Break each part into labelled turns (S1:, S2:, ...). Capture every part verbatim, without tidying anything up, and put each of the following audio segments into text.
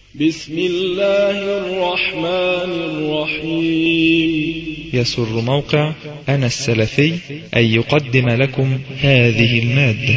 S1: بسم الله الرحمن الرحيم.
S2: يسر موقع أنا السلفي أن يقدم لكم هذه المادة.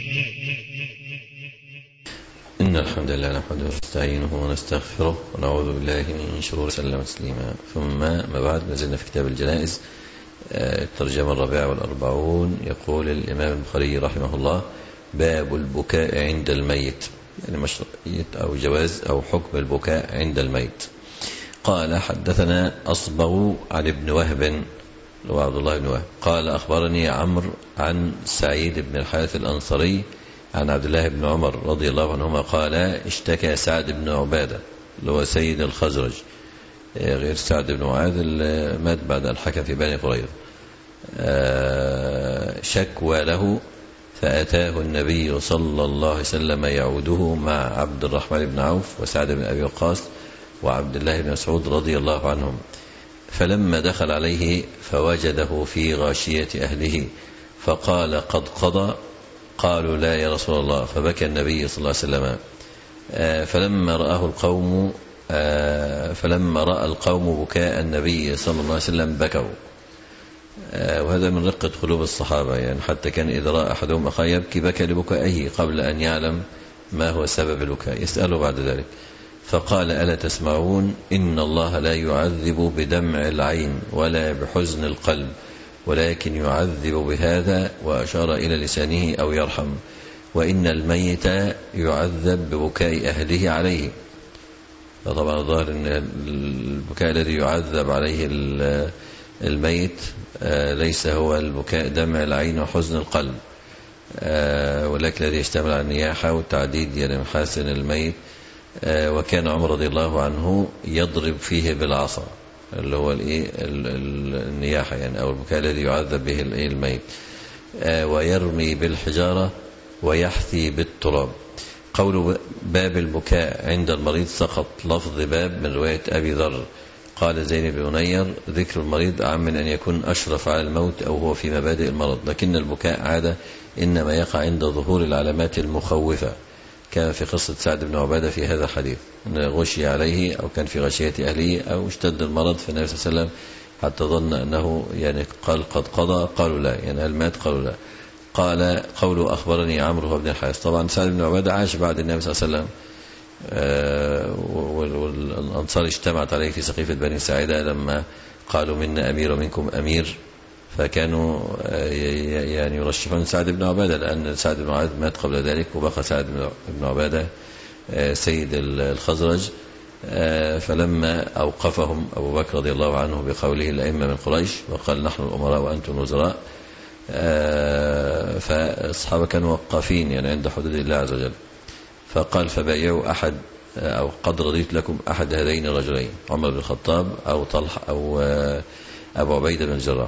S3: إن الحمد لله نحمده ونستعينه ونستغفره ونعوذ بالله من شرور أنفسنا وتسليما، ثم ما بعد، نزلنا في كتاب الجنائز الترجمة الرابعة والأربعون. يقول الإمام البخاري رحمه الله: باب البكاء عند الميت، يعني مشروعية أو جواز أو حكم البكاء عند الميت. قال: حدثنا أصبغ عن ابن وهب وعبد الله بن وهب قال: أخبرني عمرو عن سعيد بن الحارث الأنصاري عن عبد الله بن عمر رضي الله عنهما قال: اشتكى سعد بن عبادة اللي هو سيد الخزرج، غير سعد بن معاذ اللي مات بعد أن حكم في بني قريظة، شكوى له، فأتاه النبي صلى الله عليه وسلم يعوده مع عبد الرحمن بن عوف وسعد بن أبي وقاص وعبد الله بن مسعود رضي الله عنهم، فلما دخل عليه فوجده في غاشية أهله فقال: قد قضى؟ قالوا: لا يا رسول الله. فبكى النبي صلى الله عليه وسلم. فلما رآه القوم فلما رأى القوم بكاء النبي صلى الله عليه وسلم بكوا. وهذا من رقة قلوب الصحابة، يعني حتى كان إذا رأى أحدهم أخاه يبكي بكى لبكائه قبل أن يعلم ما هو سبب البكاء، يسأله بعد ذلك. فقال: ألا تسمعون؟ إن الله لا يعذب بدمع العين ولا بحزن القلب، ولكن يعذب بهذا، وأشار إلى لسانه أو يرحم، وإن الميت يعذب ببكاء أهله عليه. فطبعا ظاهر أن البكاء الذي يعذب عليه الميت ليس هو البكاء دمع العين وحزن القلب، ولكن الذي يشتمل على النياحة والتعديد يعني محاسن الميت. وكان عمر رضي الله عنه يضرب فيه بالعصا اللي هو النياحة يعني أو البكاء الذي يعذب به الميت، ويرمي بالحجارة ويحثي بالتراب. قول باب البكاء عند المريض سقط لفظ باب من رواية أبي ذر. قال زين بن منير: ذكر المريض أعم من أن يكون أشرف على الموت أو هو في مبادئ المرض، لكن البكاء عادة إنما يقع عند ظهور العلامات المخوفة، كان في قصة سعد بن عبادة في هذا الحديث، غشي عليه أو كان في غشية أهله أو اشتد المرض في النبي صلى الله عليه وسلم حتى ظن أنه يعني قال: قد قضى؟ قالوا لا، يعني هل مات؟ قالوا لا. قال: قوله أخبرني عمرو بن الحارث. طبعا سعد بن عبادة عاش بعد النبي صلى الله عليه وسلم، والأنصار اجتمعت عليه في سقيفة بني ساعدة لما قالوا: منا أمير ومنكم أمير، فكانوا يعني يرشحون سعد بن عبادة لأن سعد بن معاذ مات قبل ذلك، وبقى سعد بن عبادة سيد الخزرج. فلما أوقفهم أبو بكر رضي الله عنه بقوله: الأئمة من قريش، وقال: نحن الأمراء وأنتم الوزراء، فالصحابة كانوا وقافين يعني عند حدود الله عز وجل. فقال: فبايعوا أحد أو قد رضيت لكم أحد هذين الرجلين، عمر بن الخطاب أو طلحة أو أبو عبيدة بن الجراح.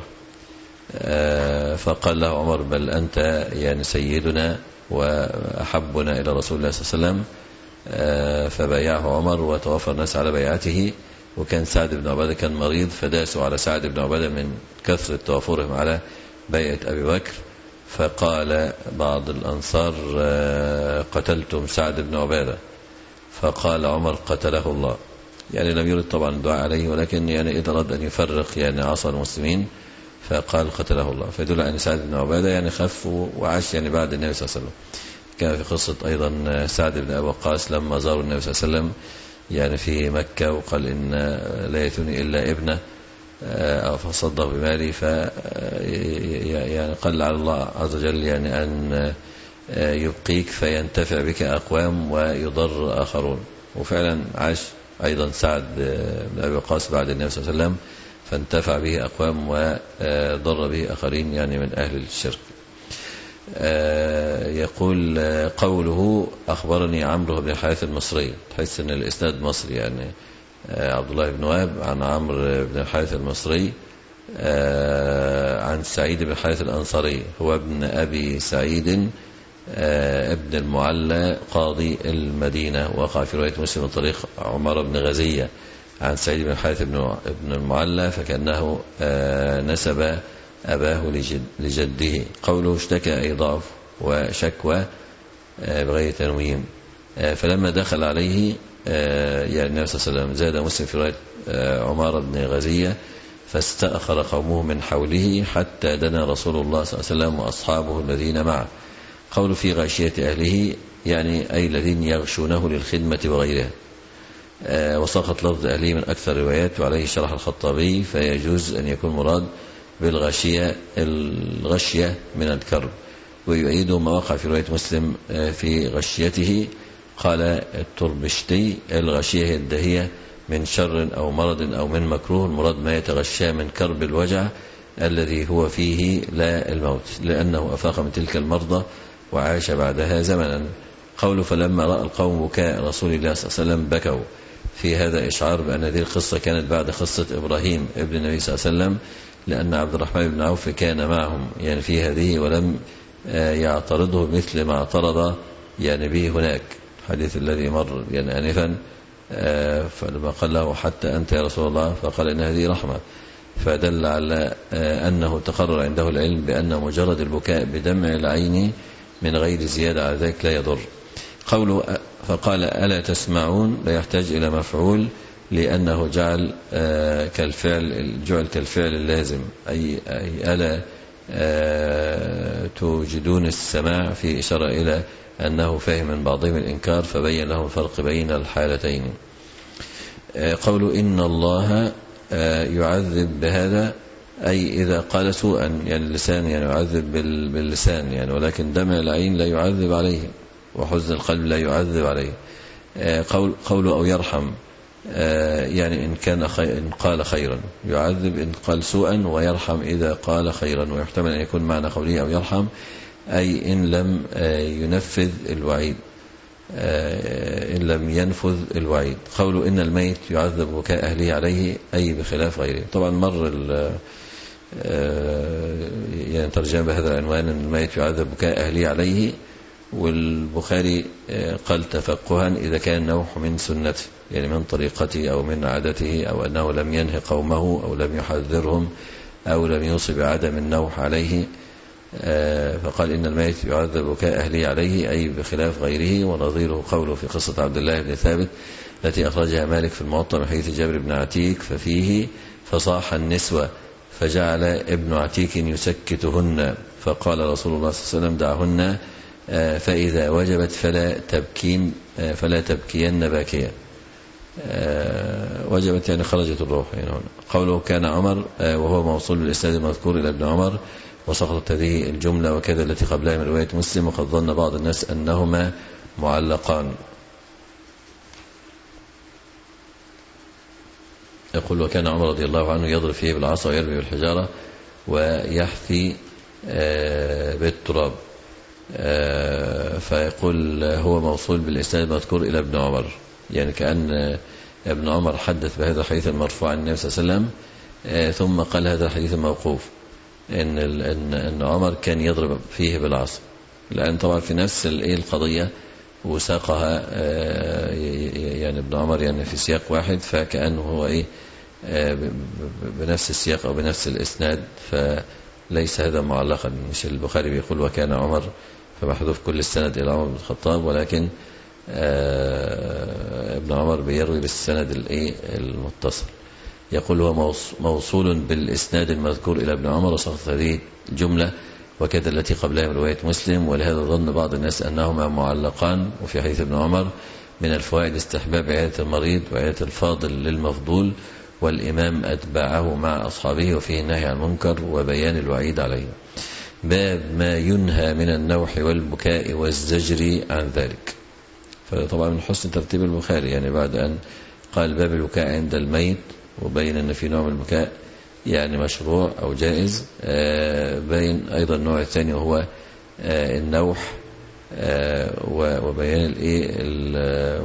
S3: فقال له عمر: بل أنت يعني سيدنا وأحبنا إلى رسول الله صلى الله عليه وسلم. فبايعه عمر وتوافر الناس على بيعته، وكان سعد بن عبادة كان مريض فداسوا على سعد بن عبادة من كثرة توافرهم على بيعة أبي بكر. فقال بعض الأنصار: قتلتم سعد بن عبادة. فقال عمر: قتله الله، يعني لم يرد طبعا الدعاء عليه، ولكن يعني إذا أراد أن يفرق يعني عصا المسلمين فقال: قتله الله، فيدل أن سعد بن عبادة يعني خف وعاش يعني بعد النبي صلى الله عليه وسلم. كان في قصة أيضا سعد بن أبي وقاص لما زاروا النبي صلى الله عليه وسلم يعني في مكة، وقال: إن لا يثني إلا ابنه فصدق بمالي، ف يعني قال على الله عز وجل يعني أن يبقيك فينتفع بك أقوام ويضر آخرون. وفعلا عاش أيضا سعد بن أبي وقاص بعد النبي صلى الله عليه وسلم، فانتفع به أقوام وضر به آخرين يعني من أهل الشرك. يقول: قوله أخبرني عمرو بن الحارث المصري، تحس أن الإسناد مصري، يعني عبد الله بن وهب عن عمرو بن الحارث المصري عن سعيد بن الحارث الأنصاري، هو ابن أبي سعيد ابن المعلى قاضي المدينة، وقع في رواية مسلم من طريق عمر بن غزية عن سعيد بن الحارث بن المعلى، فكأنه نسب أباه لجده. قوله اشتكى أي ضعف وشكوى بغير تنوين. فلما دخل عليه يعني النبي صلى الله عليه وسلم. زاد مسلم في رواية عمارة بن غزية فاستأخر قومه من حوله حتى دنا رسول الله صلى الله عليه وسلم وأصحابه الذين معه. قول في غاشية أهله يعني أي الذين يغشونه للخدمة وغيرها. وسقط لفظ أهله من أكثر روايات وعليه شرح الخطابي، فيجوز أن يكون مراد بالغاشية الغشية من الكرب. ويؤيد ما وقع في رواية مسلم في غشيته. قال التربشتي الغشية هي الدهية من شر أو مرض أو من مكروه، المراد ما يتغشى من كرب الوجع الذي هو فيه لا الموت، لأنه أفاق من تلك المرضى وعاش بعدها زمنا. قوله فلما رأى القوم بكاء رسول الله صلى الله عليه وسلم بكوا، في هذا إشعار بأن هذه القصة كانت بعد قصة إبراهيم ابن النبي صلى الله عليه وسلم، لأن عبد الرحمن بن عوف كان معهم يعني في هذه ولم يعترضه مثل ما اعترض يعني به هناك، الحديث الذي مر يعني آنفا. فلما قال له حتى أنت يا رسول الله فقال إن هذه رحمة، فدل على أنه تقرر عنده العلم بأن مجرد البكاء بدمع العين من غير زيادة على ذلك لا يضر. قوله فقال ألا تسمعون لا يحتاج إلى مفعول، لأنه جعل كالفعل جعل كالفعل اللازم، أي, أي ألا توجدون السماع، في إشارة إلى أنه فهم من بعضهم الإنكار فبين له الفرق بين الحالتين. قوله إن الله يعذب بهذا أي إذا قال سوءا، يعني اللسان يعني يعذب باللسان يعني، ولكن دمع العين لا يعذب عليه وحزن القلب لا يعذب عليه. قول قوله أو يرحم يعني إن كان خي... إن قال خيرا يعذب إن قال سوءا، ويرحم إذا قال خيرا. ويحتمل أن يكون معنى قوله أو يرحم أي إن لم ينفذ الوعيد، إن لم ينفذ الوعيد. قوله إن الميت يعذب بكاء أهله عليه أي بخلاف غيره. طبعا مر يعني ترجمة بهذا العنوان أن الميت يعذب بكاء أهله عليه، والبخاري قال تفقها إذا كان نوح من سنته يعني من طريقته أو من عادته، أو أنه لم ينهي قومه أو لم يحذرهم أو لم يوصي بعدم النوح عليه، فقال إن الميت يعذب بكاء أهله عليه أي بخلاف غيره. ونظيره قوله في قصة عبد الله بن ثابت التي أخرجها مالك في الموطأ من حديث جابر بن عتيك، ففيه فصاح النسوة فجعل ابن عتيك يسكتهن، فقال رسول الله صلى الله عليه وسلم دعهن فإذا وجبت فلا تبكين فلا تبكين باكيا. وجبت يعني خرجت الروح يعني هنا. قوله كان عمر وهو موصول بالإسناد المذكور إلى ابن عمر، وسقطت هذه الجملة وكذا التي قبلها من رواية مسلم، وقد ظن بعض الناس أنهما معلقان. يقول وكان عمر رضي الله عنه يضرب فيه بالعصا ويرمي بالحجارة ويحثي بالتراب، فيقول هو موصول بالإسناد المذكور إلى ابن عمر، يعني كأن ابن عمر حدث بهذا الحديث المرفوع عن النبي صلى الله عليه وسلم ثم قال هذا الحديث الموقوف إن إن إن عمر كان يضرب فيه بالعصا، لأن طبعا في نفس القضية وساقها يعني ابن عمر يعني في سياق واحد، فكأنه هو إيه بنفس السياق أو بنفس الإسناد، فليس هذا معلقا. مش البخاري بيقول وكان عمر فمحذوف كل السند إلى عمر بن الخطاب، ولكن ابن عمر بيروي بالسند الإيه المتصل. يقول هو موصول بالإسناد المذكور إلى ابن عمر، وسقطت هذه الجملة وكذا التي قبلها من رواية مسلم، ولهذا ظن بعض الناس أنهما معلقان. وفي حديث ابن عمر من الفوائد استحباب عيادة المريض وعيادة الفاضل للمفضول، والإمام أتباعه مع أصحابه، وفيه النهي عن المنكر وبيان الوعيد عليه. باب ما ينهى من النوح والبكاء والزجر عن ذلك. فطبعا من حسن ترتيب البخاري يعني بعد أن قال باب البكاء عند الميت وبين أن في نوع من البكاء يعني مشروع أو جائز، بين أيضا النوع الثاني وهو النوح وبيان الايه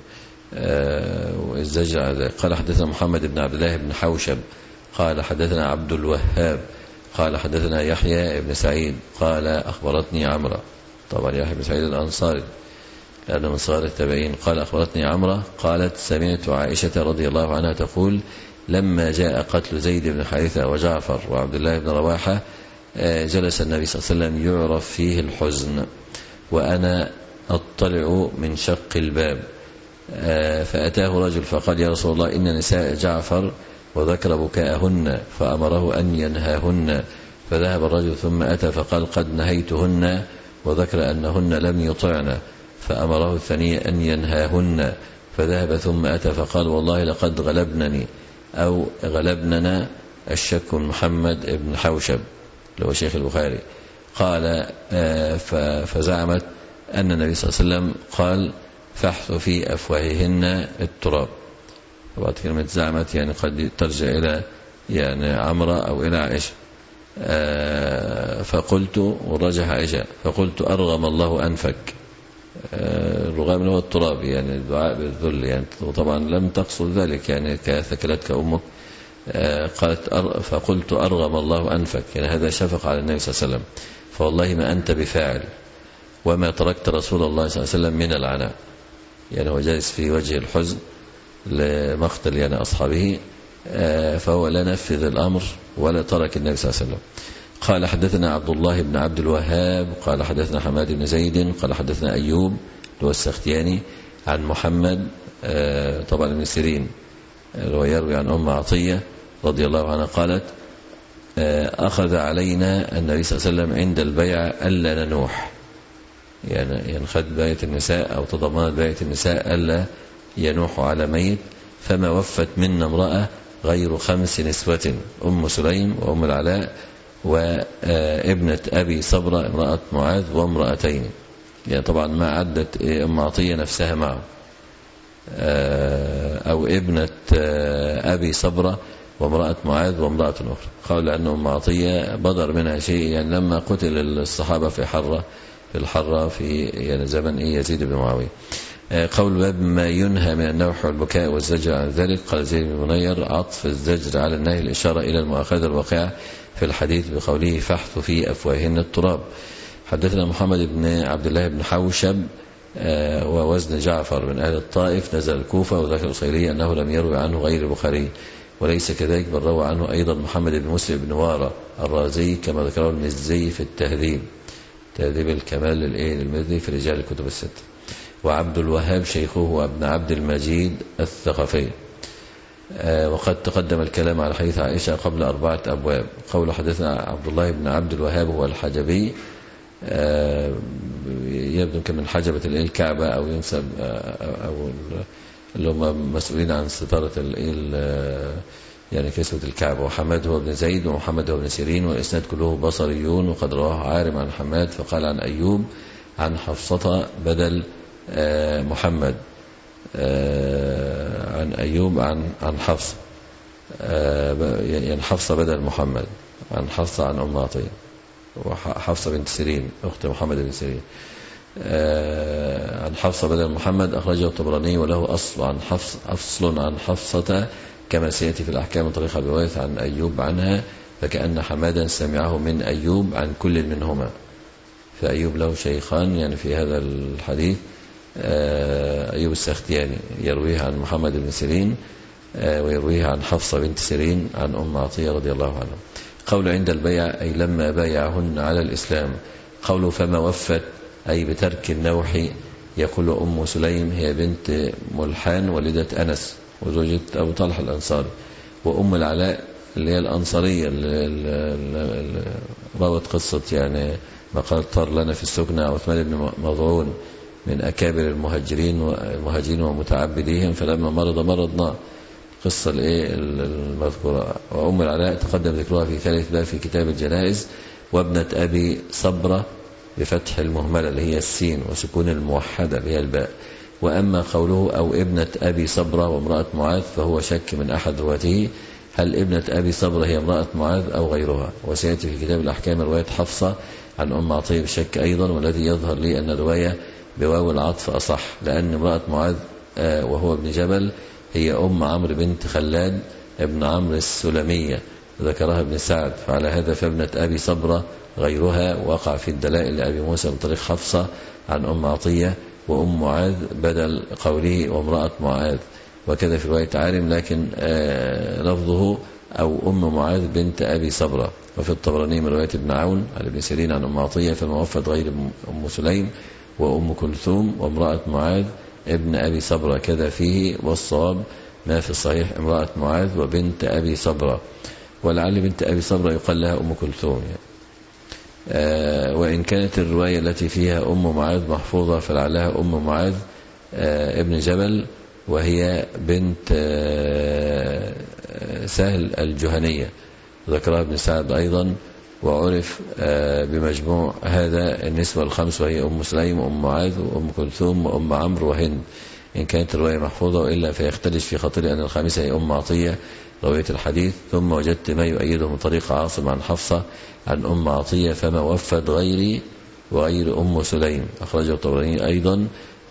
S3: والزجر على ذلك. قال حدثنا محمد بن عبد الله بن حوشب قال حدثنا عبد الوهاب قال حدثنا يحيى بن سعيد قال أخبرتني عمرة، طبعا يحيى بن سعيد الأنصاري لأنه من صغار التابعين، قال أخبرتني عمرة قالت سمعت عائشة رضي الله عنها تقول لما جاء قتل زيد بن حارثة وجعفر وعبد الله بن رواحة جلس النبي صلى الله عليه وسلم يعرف فيه الحزن وأنا أطلع من شق الباب فأتاه رجل فقال يا رسول الله إن نساء جعفر وذكر بكاءهن فأمره أن ينهاهن. فذهب الرجل ثم أتى فقال قد نهيتهن وذكر أنهن لم يطعن فأمره الثاني أن ينهاهن. فذهب ثم أتى فقال والله لقد غلبنني أو غلبننا الشك محمد بن حوشب اللي هو شيخ البخاري. قال فزعمت أن النبي صلى الله عليه وسلم قال فاحث في أفواههن التراب. وبعد كلمة زعمت يعني قد ترجع إلى يعني عمرة أو إلى عائشة. فقلت ورجح عائشة فقلت أرغم الله أنفك. الرغام هو التراب يعني الدعاء بالذل يعني وطبعا لم تقصد ذلك يعني كثكلتك أمك. قالت فقلت أرغم الله أنفك يعني هذا شفق على النبي صلى الله عليه وسلم فوالله ما أنت بفاعل وما تركت رسول الله صلى الله عليه وسلم من العناء. يعني هو جالس في وجه الحزن لمقتل يعني أصحابه فهو لا نفذ الأمر ولا ترك النبي صلى الله عليه وسلم. قال حدثنا عبد الله بن عبد الوهاب قال حدثنا حماد بن زيد قال حدثنا أيوب هو السختياني عن محمد طبعا بن سيرين هو يروي عن أم عطية رضي الله عنها قالت أخذ علينا النبي صلى الله عليه وسلم عند البيع ألا ننوح يعني ينخد بيت النساء أو تضمنت بيت النساء ألا ينوح على ميت فما وفت منا امرأة غير خمس نسوة أم سليم وأم العلاء وابنة أبي صبرة امرأة معاذ وامرأتين يعني طبعا ما عدت أم عطية نفسها معه أو ابنة أبي صبرة وامرأة معاذ وامرأة أخرى. قال لأن أم عطية بدر منها شيء يعني لما قتل الصحابة في حرة في الحرة في يعني زمن يزيد بن معاوية. قول باب ما ينهى من النوح والبكاء والزجر عن ذلك. قال زيد بن منير عطف الزجر على النهي الإشارة إلى المؤاخذة الواقعة في الحديث بقوله فاحث في أفواههن التراب. حدثنا محمد بن عبد الله بن حوشب ووزن جعفر من أهل الطائف نزل الكوفة وذكر الأصيلي أنه لم يروي عنه غير البخاري وليس كذلك بل روى عنه أيضا محمد بن مسلم بن وارى الرازي كما ذكره المزي في التهذيب تهذيب الكمال للمزي في رجال الكتب الستة. وعبد الوهاب شيخه وابن عبد المجيد الثقفي. وقد تقدم الكلام على حديث عائشة قبل أربعة أبواب. قول حدثنا عبد الله بن عبد الوهاب هو الحجبي يبدو كمن حجبة الكعبة أو ينسب أو اللي هم مسؤولين عن ستارة يعني كسوة الكعبة. وحماد هو ابن زيد ومحمد هو ابن سيرين والإسناد كله بصريون. وقد رواه عارم عن حماد فقال عن أيوب عن حفصة بدل محمد عن أيوب عن عن حفصة يعني حفصة بدل محمد عن حفصة عن أم عطية وحفصة بنت سيرين أخت محمد بن سيرين عن حفصة بدل محمد أخرجه الطبراني وله أصل عن حفص أصل عن حفصة كما سيأتي في الأحكام طريقة الرواية عن أيوب عنها فكأن حمادا سمعه من أيوب عن كل منهما. فأيوب له شيخان يعني في هذا الحديث أيوب السختياني يرويه عن محمد بن سيرين ويرويه عن حفصة بنت سيرين عن أم عطية رضي الله عنها. قول عند البيع أي لما بايعهن على الإسلام. قول فما وفت أي بترك النوح. يقول أم سليم هي بنت ملحان والدة أنس وزوجة أبو طلحة الأنصاري. وأم العلاء اللي هي الأنصارية اللي روت قصة يعني ما قال طار لنا في السكنة عثمان بن مظعون من أكابر المهاجرين والمهاجرين ومتعبديهم فلما مرض مرضنا قصة الايه المذكورة. وأم العلاء تقدم ذكرها في ثالث باب في كتاب الجنائز. وابنة أبي صبرة بفتح المهملة اللي هي السين وسكون الموحدة اللي هي الباء. وأما قوله أو ابنة أبي صبرة وامرأة معاذ فهو شك من أحد رواته هل ابنة أبي صبرة هي امرأة معاذ أو غيرها. وسيأتي في كتاب الأحكام رواية حفصة عن أم عطية بشك أيضا والذي يظهر لي أن الرواية بواو العطف أصح لأن امرأة معاذ وهو ابن جبل هي أم عمرو بنت خلاد ابن عمرو السلمية ذكرها ابن سعد. فعلى هذا فابنة أبي صبرة غيرها وقع في الدلائل لأبي موسى من طريق حفصة عن أم عطية وأم معاذ بدل قوله وامرأة معاذ. وكذا في رواية عارم لكن لفظه أو أم معاذ بنت أبي صبرة. وفي الطبراني من رواية ابن عون عن ابن سيرين عن أم عطية فالموفد غير أم سليم وأم كلثوم وامرأة معاذ ابن أبي صبرة كذا فيه، والصواب ما في الصحيح امرأة معاذ وبنت أبي صبرة، ولعل بنت أبي صبرة يقال لها أم كلثوم يعني. آه وإن كانت الرواية التي فيها أم معاذ محفوظة فلعلها أم معاذ آه ابن جبل، وهي بنت آه سهل الجهنية، ذكرها ابن سعد أيضا. وعرف آه بمجموع هذا النسوة الخمس، وهي أم سليم وأم معاذ وأم كلثوم وأم عمرو وهند، إن كانت الرواية محفوظة، وإلا فيختلج في خاطري أن الخامسة هي أم عطية رواية الحديث. ثم وجدت ما يؤيده من طريق عاصم عن حفصة عن أم عطية، فما وفد غيري وغير أم سليم، أخرجه الطبراني أيضا.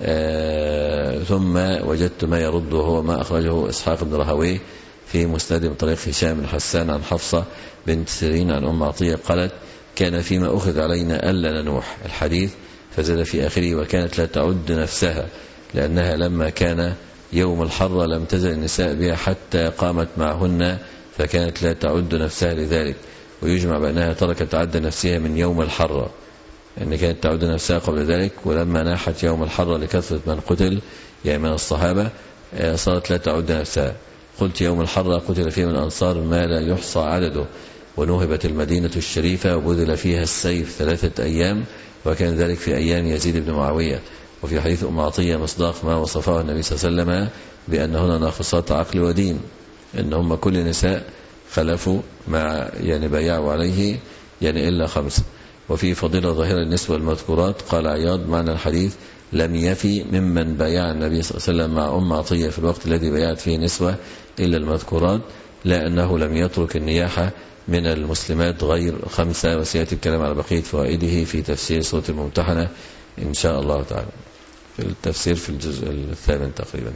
S3: آه ثم وجدت ما يرد، وهو ما أخرجه إسحاق بن راهويه في مسند من طريق هشام بن حسان عن حفصة بنت سيرين عن أم عطية قالت: كان فيما أخذ علينا ألا ننوح الحديث، فزاد في آخره: وكانت لا تعد نفسها، لأنها لما كان يوم الحرة لم تزل النساء بها حتى قامت معهن، فكانت لا تعد نفسها لذلك. ويجمع بأنها تركت تعد نفسها من يوم الحرة، أن كانت تعد نفسها قبل ذلك، ولما ناحت يوم الحرة لكثرة من قتل يعني من الصحابة صارت لا تعد نفسها. قلت: يوم الحرة قتل فيه من الأنصار ما لا يحصى عدده، ونهبت المدينة الشريفة وبذل فيها السيف ثلاثة أيام، وكان ذلك في أيام يزيد بن معاوية. وفي حديث أم عطية مصداق ما وصفه النبي صلى الله عليه وسلم بأنهن ناقصات عقل ودين، إنهم كل نساء خلفوا مع يعني بايعوا عليه يعني إلا خمسة. وفي فضيلة ظاهرة النسوة المذكورات قال عياض: معنى الحديث لم يفي ممن بايع النبي صلى الله عليه وسلم مع أم عطية في الوقت الذي بايعت فيه نسوة إلا المذكورات، لا أنه لم يترك النياحة من المسلمات غير خمسة. وسيأتي الكلام على بقية فوائده في تفسير سورة الممتحنة إن شاء الله تعالى، في التفسير في الجزء الثامن تقريبا.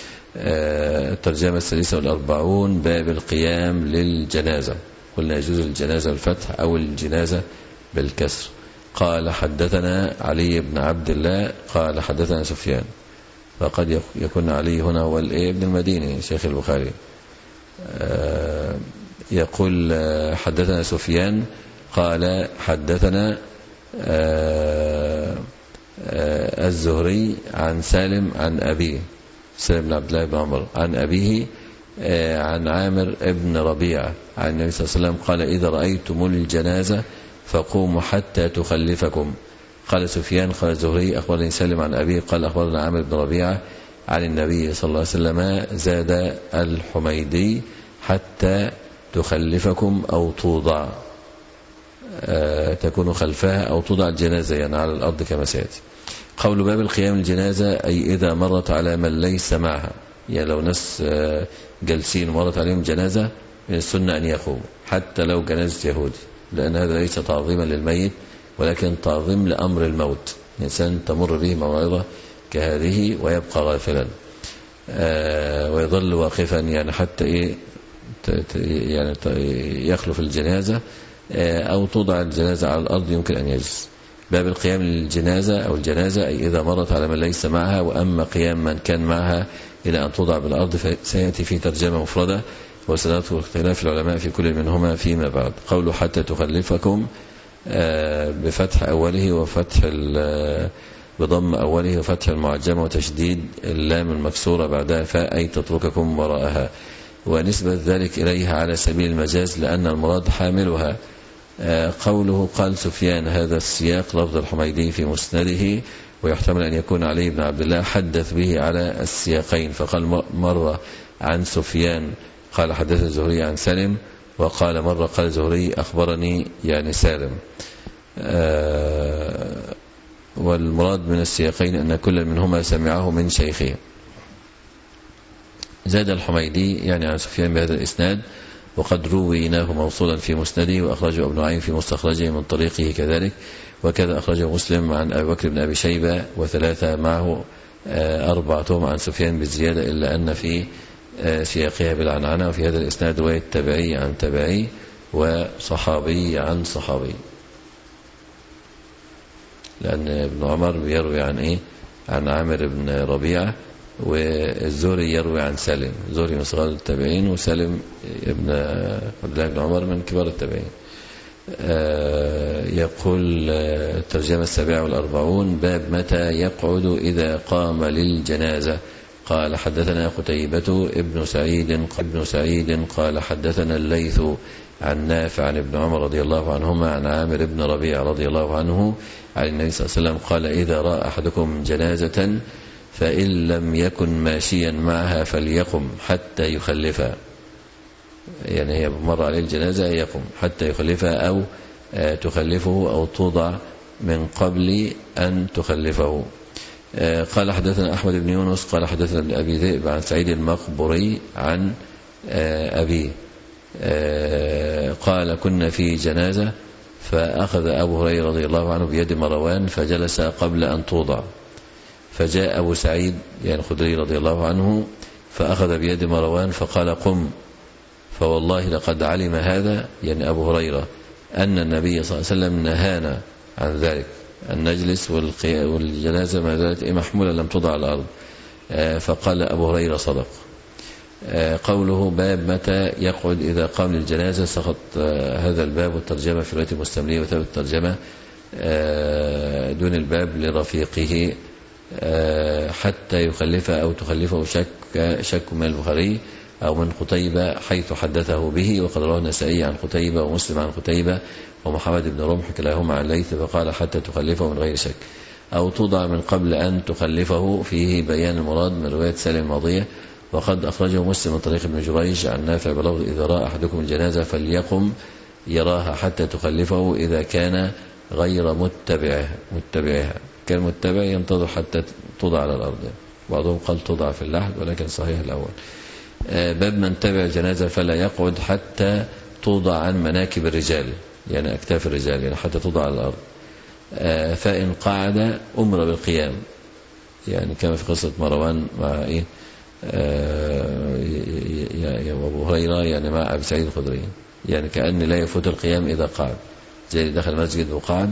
S3: الترجمة السادسة والأربعون، باب القيام للجنازة. قلنا يجوز الجنازة بالفتح أو الجنازة بالكسر. قال: حدثنا علي بن عبد الله قال حدثنا سفيان، فقد يكون علي هنا هو ابن المديني شيخ البخاري. يقول: حدثنا سفيان قال حدثنا الزهري عن سالم عن أبيه، سالم بن عبد الله بن عمر، عن أبيه عن عامر ابن ربيعة عن النبي صلى الله عليه وسلم قال: إذا رأيتم الجنازة فقوموا حتى تخلفكم. قال سفيان: قال الزهري: أخبرني سالم عن أبيه قال أخبرنا عامر بن ربيعة عن النبي صلى الله عليه وسلم. زاد الحميدي: حتى تخلفكم أو توضع، أه تكون خلفها أو توضع الجنازة يعني على الأرض كما سيأتي. قول باب القيام الجنازة أي إذا مرت على من ليس معها، يعني لو ناس جالسين ومرت عليهم جنازة من السنة أن يقوموا حتى لو جنازة يهودي، لأن هذا ليس تعظيما للميت ولكن تعظيم لأمر الموت. الإنسان تمر به موعظة كهذه ويبقى غافلا آه ويظل واقفا يعني حتى إيه يعني يخلف الجنازة آه أو توضع الجنازة على الأرض يمكن أن يجلس. باب القيام للجنازة أو الجنازة أي إذا مرت على من ليس معها، وأما قيام من كان معها إلى أن توضع بالأرض فسيأتي في ترجمة مفردة، وسنذكر اختلاف العلماء في كل منهما فيما بعد. قوله حتى تخلفكم بفتح أوله وفتح بضم أوله وفتح المعجمة وتشديد اللام المكسورة بعدها فاء أي تترككم وراءها، ونسبة ذلك إليها على سبيل المجاز لأن المراد حاملها. قوله قال سفيان، هذا السياق لفظ الحميدي في مسنده، ويحتمل أن يكون علي بن عبد الله حدث به على السياقين، فقال مرة عن سفيان قال حدث الزهري عن سالم، وقال مرة قال الزهري أخبرني يعني سالم. آه والمراد من السياقين أن كل منهما سمعه من شيخه. زاد الحميدي يعني عن سفيان بهذا الإسناد، وقد رويناه موصولا في مسنده، وأخرجه ابن عين في مستخرجه من طريقه كذلك، وكذا أخرجه مسلم عن أبي بكر بن أبي شيبة وثلاثة معه آه أربعتهم عن سفيان بالزيادة، إلا أن في سياقها بالعنعنة. وفي هذا الإسناد رواية تبعي عن تبعي وصحابي عن صحابي، لأن ابن عمر بيروي عن إيه عن عامر بن ربيعة، والزهري يروي عن سالم، زهري من صغار التابعين وسالم ابن عبد الله بن عمر من كبار التابعين. يقول الترجمة السابعة والأربعون: باب متى يقعد إذا قام للجنازة. قال حدثنا قتيبة ابن سعيد ابن سعيد قال حدثنا الليث عن نافع عن ابن عمر رضي الله عنهما عن عامر بن ربيع رضي الله عنه عن النبي صلى الله عليه وسلم قال: إذا رأى أحدكم جنازة فإن لم يكن ماشيا معها فليقم حتى يخلفها. يعني هي مر عليه الجنازة يقم حتى يخلفها أو تخلفه أو توضع من قبل أن تخلفه. قال حدثنا أحمد بن يونس قال حدثنا ابن أبي ذئب عن سعيد المقبري عن أبيه قال: كنا في جنازة فأخذ أبو هريرة رضي الله عنه بيد مروان فجلس قبل أن توضع، فجاء أبو سعيد يعني الخدري رضي الله عنه فأخذ بيد مروان فقال: قم، فوالله لقد علم هذا يعني أبو هريرة أن النبي صلى الله عليه وسلم نهانا عن ذلك، أن نجلس والجنازة ما زالت محمولة لم توضع على الأرض. فقال أبو هريرة: صدق. قوله باب متى يقعد إذا قام للجنازة، سقط هذا الباب والترجمة في رواية المستملية وتابع الترجمة دون الباب لرفيقه حتى يخلفه أو تخلفه شك شك من البخاري أو من قتيبة حيث حدثه به، وقد رواه النسائي عن قتيبة ومسلم عن قتيبة ومحمد بن رمح كلاهما عن الليث فقال: حتى تخلفه من غير شك، أو توضع من قبل أن تخلفه. فيه بيان المراد من رواية سالم الماضية. وقد أخرجه مسلم من طريق ابن جريج عن نافع بلفظ: إذا رأى أحدكم الجنازة فليقم يراها حتى تخلفه إذا كان غير متبعها متبعها كان متبع ينتظر حتى توضع على الأرض. بعضهم قال توضع في اللحد ولكن صحيح الأول. باب من تبع الجنازة فلا يقعد حتى توضع عن مناكب الرجال يعني أكتاف الرجال يعني حتى توضع على الأرض، فإن قعد أمر بالقيام يعني كما في قصة مروان مع إيه يا أبو هريرة يعني مع أبي سعيد الخدري، يعني كأن لا يفوت القيام إذا قعد، زي دخل المسجد وقعد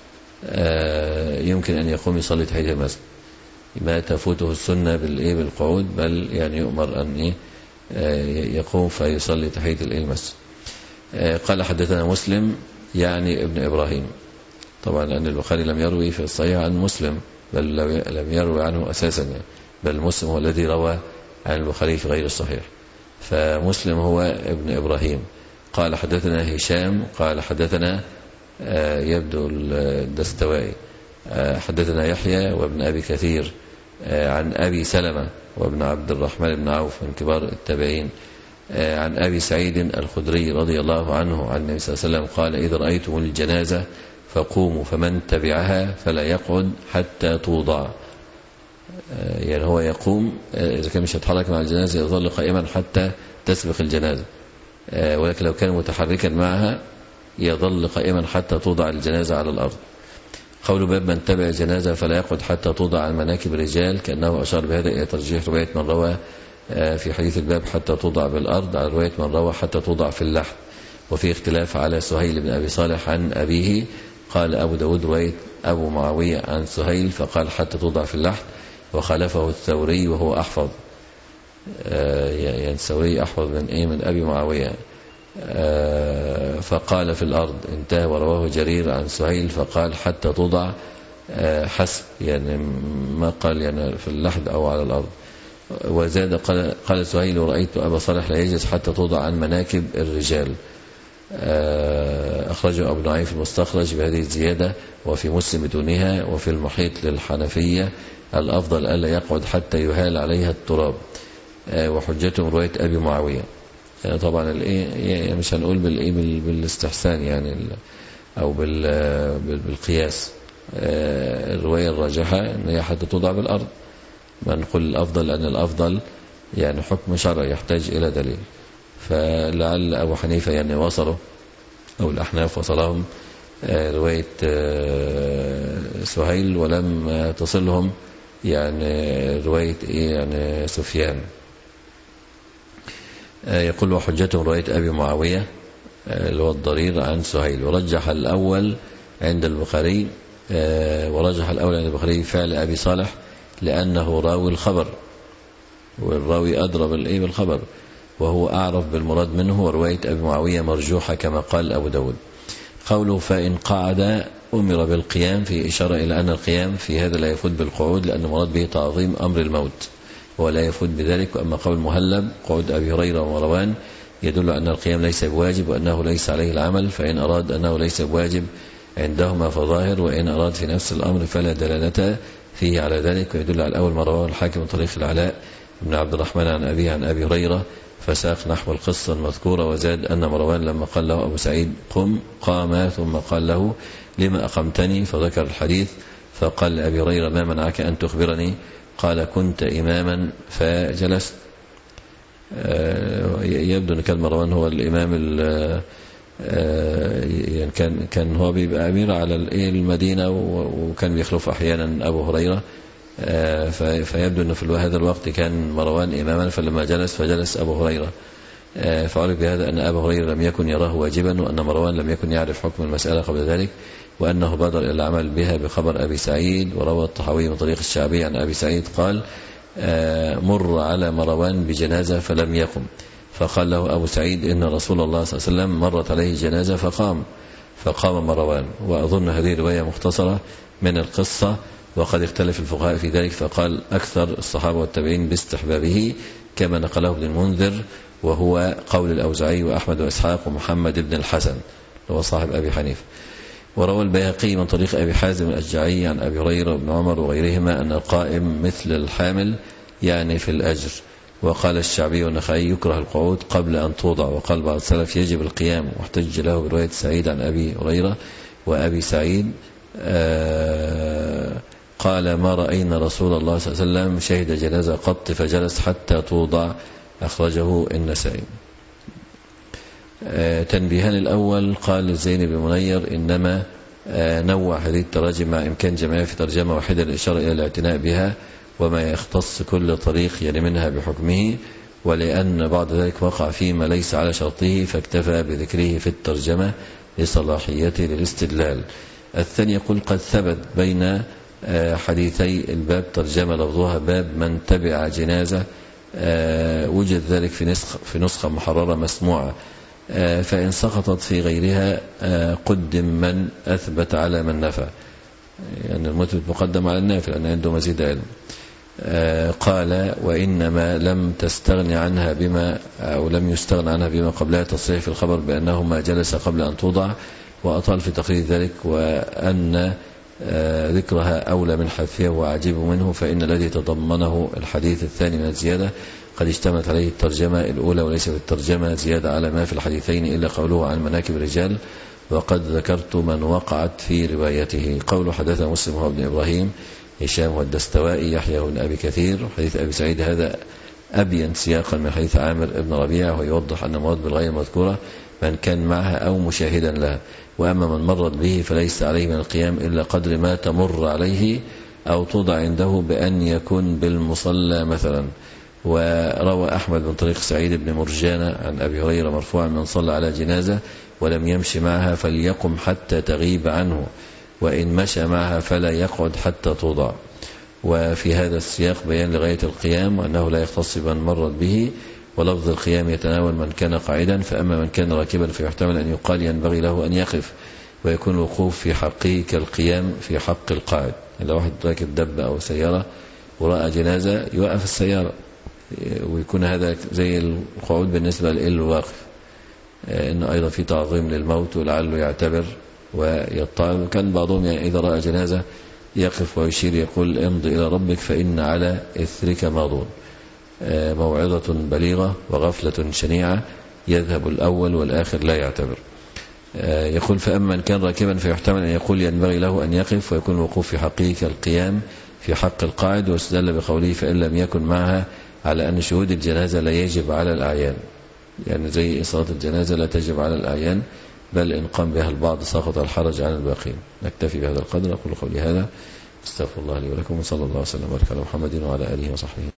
S3: يمكن أن يقوم يصلي تحية المسجد، ما تفوته السنة بالإيه بالقعود، بل يعني يؤمر أن إيه يقوم فيصلي تحية المسجد. قال حدثنا مسلم يعني ابن إبراهيم، طبعا لأن البخاري لم يروي في الصحيح عن مسلم بل لم يروي عنه أساسا يعني، بل مسلم هو الذي روى عن البخاري في غير الصحيح، فمسلم هو ابن إبراهيم. قال حدثنا هشام قال حدثنا يبدو الدستوائي حدثنا يحيى وابن أبي كثير عن أبي سلمة وابن عبد الرحمن بن عوف من كبار التابعين عن أبي سعيد الخدري رضي الله عنه عن النبي صلى الله عليه وسلم قال: إذا رأيتم الجنازة فقوموا فمن تبعها فلا يقعد حتى توضع. يعني هو يقوم إذا كان مش هيتحرك مع الجنازة يظل قائما حتى تسبق الجنازة، ولكن لو كان متحركا معها يظل قائما حتى توضع الجنازة على الأرض. قول باب من تبع الجنازة فلا يقعد حتى توضع عن مناكب الرجال، كأنه أشار بهذا إلى ترجيح رواية من روى في حديث الباب حتى توضع بالأرض على رواية من روى حتى توضع في اللحد. وفي اختلاف على سهيل بن أبي صالح عن أبيه، قال أبو داود رواية أبو معاوية عن سهيل فقال حتى توضع في اللحد، وخالفه الثوري وهو أحفظ، يعني الثوري أحفظ من إيه من أبي معاوية، فقال في الأرض انتهى. ورواه جرير عن سهيل فقال حتى توضع حسب، يعني ما قال يعني في اللحد أو على الأرض. وزاد قال, قال سهيل: ورأيت أبا صالح لا يجلس حتى توضع عن مناكب الرجال. أخرجه أبو نعيم في المستخرج بهذه الزيادة، وفي مسلم بدونها، وفي المحيط للحنفية الأفضل ألا يقعد حتى يهال عليها التراب. وحجتهم رواية أبي معاوية. طبعا الايه مش هنقول بالايه بالاستحسان يعني او بالقياس، الروايه الراجحه ان هي حتى توضع بالارض، ما نقول الافضل ان الافضل يعني حكم شرعي يحتاج الى دليل. فلعل ابو حنيفه يعني وصله او الاحناف وصلهم روايه سهيل، ولم تصلهم يعني روايه ايه يعني سفيان. يقول وحجتهم رواية أبي معاوية اللي هو الضرير عن سهيل. ورجح الأول عند البخاري ورجح الأول عند البخاري فعل أبي صالح لأنه راوي الخبر، والراوي أدرى بالإيه بالخبر، وهو أعرف بالمراد منه. ورواية أبي معاوية مرجوحة كما قال أبو داود. قوله فإن قعد أمر بالقيام في إشارة إلى أن القيام في هذا لا يفوت بالقعود، لأن مراد به تعظيم أمر الموت ولا يفوت بذلك. وأما قول مهلب قعود أبي هريرة ومروان يدل أن القيام ليس بواجب وأنه ليس عليه العمل، فإن أراد أنه ليس بواجب عندهما فظاهر، وإن أراد في نفس الأمر فلا دلالة فيه على ذلك. ويدل على الأول ما رواه الحاكم من طريق العلاء بن عبد الرحمن عن أبيه عن أبي هريرة فساق نحو القصة المذكورة، وزاد أن مروان لما قال له أبو سعيد قم قام ثم قال له لما أقمتني فذكر الحديث، فقال لأبي هريرة ما منعك أن تخبرني؟ قال كنت إماما فجلست. يبدو أن كان مروان هو الإمام، يعني كان كان هو بيبقى أمير على المدينة وكان بيخلف أحيانا أبو هريرة، فيبدو أنه في هذا الوقت كان مروان إماما، فلما جلس فجلس أبو هريرة، فعرف بهذا أن أبو هريرة لم يكن يراه واجبا، وأن مروان لم يكن يعرف حكم المسألة قبل ذلك، وأنه بادر إلى العمل بها بخبر أبي سعيد. وروى الطحاوي من طريق الشعبي عن أبي سعيد قال مر على مروان بجنازة فلم يقم، فقال له أبو سعيد إن رسول الله صلى الله عليه وسلم مرت عليه جنازة فقام فقام مروان. وأظن هذه رواية مختصرة من القصة، وقد اختلف الفقهاء في ذلك، فقال أكثر الصحابة والتابعين باستحبابه كما نقله ابن المنذر، وهو قول الأوزاعي وأحمد وإسحاق ومحمد بن الحسن هو صاحب أبي حنيفة. وروى البيهقي من طريق أبي حازم الأشجعي عن أبي هريرة وابن عمر وغيرهما أن القائم مثل الحامل يعني في الأجر. وقال الشعبي والنخعي يكره القعود قبل أن توضع، وقال بعض السلف يجب القيام، واحتج له برواية سعيد عن أبي هريرة وأبي سعيد قال ما رأينا رسول الله صلى الله عليه وسلم شهد جنازة قط فجلس حتى توضع، أخرجه النسائي. تنبيهان الأول قال زين بن منير إنما نوع هذه التراجم مع إمكان جمعها في ترجمة واحدة للإشارة إلى الاعتناء بها وما يختص كل طريق يعني منها بحكمه، ولأن بعض ذلك وقع فيما ليس على شرطه فاكتفى بذكره في الترجمة لصلاحيته للاستدلال. الثاني يقول قد ثبت بين حديثي الباب ترجمة لفظها باب من تبع جنازة، وجد ذلك في نسخة, في نسخة محررة مسموعة، فإن سقطت في غيرها قدم من أثبت على من نفى، يعني المثبت مقدم على النافي لأن عنده مزيد علم. قال وإنما لم تستغني عنها بما أو لم يستغنى عنها بما قبلها تصريح في الخبر بأنه ما جلس قبل أن توضع، وأطال في تقرير ذلك، وأن ذكرها أولى من حذفها وعجيب منه، فإن الذي تضمنه الحديث الثاني من الزيادة قد اشتملت عليه الترجمة الأولى، وليس في الترجمة زيادة على ما في الحديثين إلا قوله عن مناكب الرجال، وقد ذكرت من وقعت في روايته. قوله حدثنا مسلم هو ابن إبراهيم هشام والدستوائي يحيى بن أبي كثير. حديث أبي سعيد هذا أبين سياقا من حديث عامر ابن ربيعة، ويوضح أن مراد بالغاية المذكورة من كان معها أو مشاهدا لها، وأما من مرت به فليس عليه من القيام إلا قدر ما تمر عليه أو توضع عنده بأن يكون بالمصلى مثلا. وروى أحمد من طريق سعيد بن مرجانة عن أبي هريرة مرفوعا من صلى على جنازة ولم يمشي معها فليقم حتى تغيب عنه، وإن مشى معها فلا يقعد حتى توضع. وفي هذا السياق بيان لغاية القيام وأنه لا يختص بمن مرت به، ولفظ القيام يتناول من كان قاعدا، فأما من كان راكبا فيحتمل أن يقال ينبغي له أن يقف، ويكون الوقوف في حقه كالقيام في حق القاعد. لو واحد راكب دب أو سيارة ورأى جنازة يوقف السيارة، ويكون هذا زي القعود بالنسبة للواقف، إنه أيضا في تعظيم للموت ولعله يعتبر ويطعم. وكان بعضهم يعني إذا رأى جنازة يقف ويشير يقول امضي إلى ربك فإن على إثرك ماضون. موعظة بليغة وغفلة شنيعة، يذهب الأول والآخر لا يعتبر. يقول فأما من كان راكبا فيحتمل أن يقول ينبغي له أن يقف، ويكون الوقوف في حقه كالقيام في حق القاعد، واستدل بقوله فإن لم يكن معها على أن شهود الجنازة لا يجب على الأعيان، يعني زي صلاة الجنازة لا تجب على الأعيان، بل إن قام بها البعض سقط الحرج عن الباقين. نكتفي بهذا القدر. أقول قولي هذا، استغفر الله لي ولكم، وصلى الله وسلم وبارك على محمد وعلى آله وصحبه.